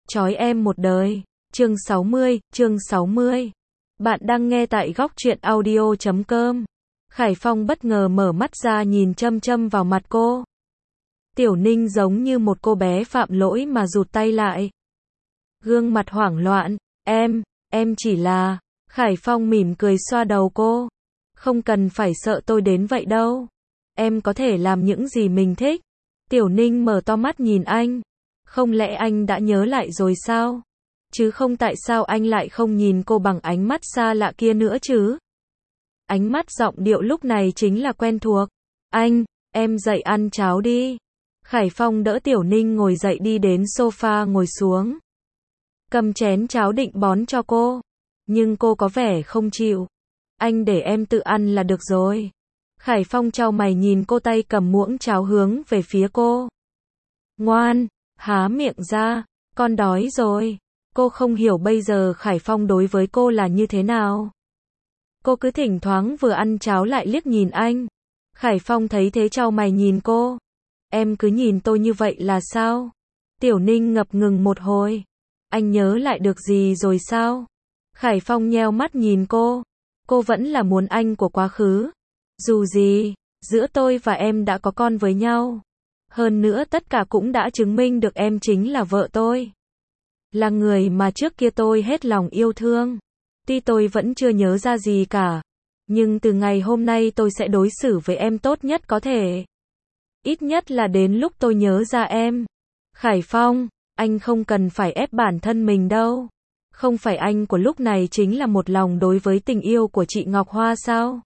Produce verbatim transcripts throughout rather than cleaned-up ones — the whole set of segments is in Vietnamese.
trói em một đời. Chương sáu mươi, chương sáu mươi. Bạn đang nghe tại góc truyện audio chấm com. Khải Phong bất ngờ mở mắt ra nhìn chăm chăm vào mặt cô. Tiểu Ninh giống như một cô bé phạm lỗi mà rụt tay lại. Gương mặt hoảng loạn, em, em chỉ là... Khải Phong mỉm cười xoa đầu cô. Không cần phải sợ tôi đến vậy đâu. Em có thể làm những gì mình thích. Tiểu Ninh mở to mắt nhìn anh. Không lẽ anh đã nhớ lại rồi sao? Chứ không tại sao anh lại không nhìn cô bằng ánh mắt xa lạ kia nữa chứ? Ánh mắt giọng điệu lúc này chính là quen thuộc. Anh, em dậy ăn cháo đi. Khải Phong đỡ Tiểu Ninh ngồi dậy đi đến sofa ngồi xuống. Cầm chén cháo định bón cho cô. Nhưng cô có vẻ không chịu. Anh để em tự ăn là được rồi. Khải Phong chau mày nhìn cô tay cầm muỗng cháo hướng về phía cô. Ngoan, há miệng ra, con đói rồi. Cô không hiểu bây giờ Khải Phong đối với cô là như thế nào. Cô cứ thỉnh thoảng vừa ăn cháo lại liếc nhìn anh. Khải Phong thấy thế chau mày nhìn cô. Em cứ nhìn tôi như vậy là sao? Tiểu Ninh ngập ngừng một hồi. Anh nhớ lại được gì rồi sao? Khải Phong nheo mắt nhìn cô. Cô vẫn là muốn anh của quá khứ. Dù gì, giữa tôi và em đã có con với nhau. Hơn nữa tất cả cũng đã chứng minh được em chính là vợ tôi. Là người mà trước kia tôi hết lòng yêu thương. Tuy tôi vẫn chưa nhớ ra gì cả. Nhưng từ ngày hôm nay tôi sẽ đối xử với em tốt nhất có thể. Ít nhất là đến lúc tôi nhớ ra em. Khải Phong, anh không cần phải ép bản thân mình đâu. Không phải anh của lúc này chính là một lòng đối với tình yêu của chị Ngọc Hoa sao?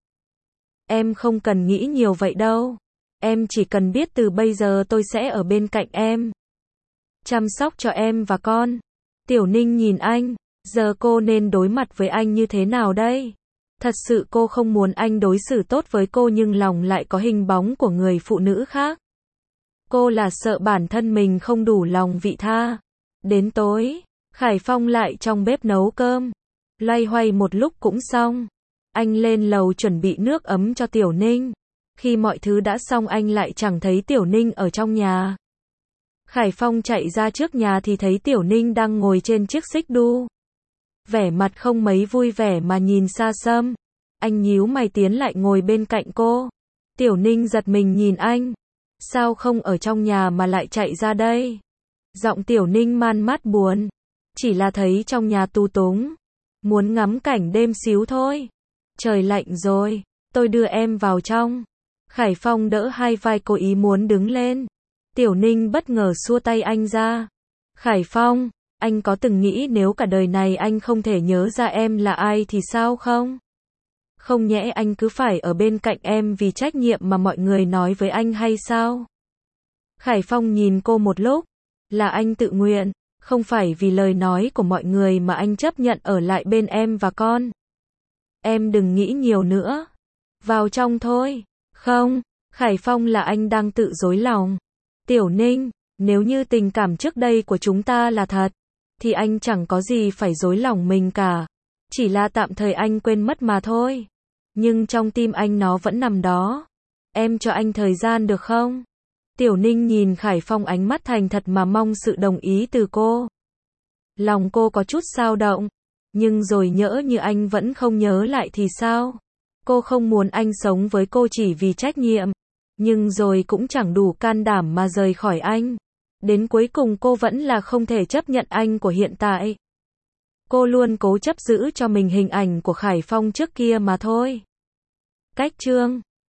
Em không cần nghĩ nhiều vậy đâu. Em chỉ cần biết từ bây giờ tôi sẽ ở bên cạnh em. Chăm sóc cho em và con. Tiểu Ninh nhìn anh. Giờ cô nên đối mặt với anh như thế nào đây? Thật sự cô không muốn anh đối xử tốt với cô nhưng lòng lại có hình bóng của người phụ nữ khác. Cô là sợ bản thân mình không đủ lòng vị tha. Đến tối, Khải Phong lại trong bếp nấu cơm. Loay hoay một lúc cũng xong. Anh lên lầu chuẩn bị nước ấm cho Tiểu Ninh. Khi mọi thứ đã xong anh lại chẳng thấy Tiểu Ninh ở trong nhà. Khải Phong chạy ra trước nhà thì thấy Tiểu Ninh đang ngồi trên chiếc xích đu. Vẻ mặt không mấy vui vẻ mà nhìn xa xăm. Anh nhíu mày tiến lại ngồi bên cạnh cô. Tiểu Ninh giật mình nhìn anh. Sao không ở trong nhà mà lại chạy ra đây? Giọng Tiểu Ninh man mát buồn. Chỉ là thấy trong nhà tu túng. Muốn ngắm cảnh đêm xíu thôi. Trời lạnh rồi, tôi đưa em vào trong. Khải Phong đỡ hai vai cô ý muốn đứng lên. Tiểu Ninh bất ngờ xua tay anh ra. Khải Phong, anh có từng nghĩ nếu cả đời này anh không thể nhớ ra em là ai thì sao không? Không nhẽ anh cứ phải ở bên cạnh em vì trách nhiệm mà mọi người nói với anh hay sao? Khải Phong nhìn cô một lúc. Là anh tự nguyện, không phải vì lời nói của mọi người mà anh chấp nhận ở lại bên em và con. Em đừng nghĩ nhiều nữa. Vào trong thôi. Không, Khải Phong là anh đang tự dối lòng. Tiểu Ninh, nếu như tình cảm trước đây của chúng ta là thật, thì anh chẳng có gì phải dối lòng mình cả. Chỉ là tạm thời anh quên mất mà thôi. Nhưng trong tim anh nó vẫn nằm đó. Em cho anh thời gian được không? Tiểu Ninh nhìn Khải Phong ánh mắt thành thật mà mong sự đồng ý từ cô. Lòng cô có chút dao động. Nhưng rồi nhỡ như anh vẫn không nhớ lại thì sao? Cô không muốn anh sống với cô chỉ vì trách nhiệm. Nhưng rồi cũng chẳng đủ can đảm mà rời khỏi anh. Đến cuối cùng cô vẫn là không thể chấp nhận anh của hiện tại. Cô luôn cố chấp giữ cho mình hình ảnh của Khải Phong trước kia mà thôi. Cách chương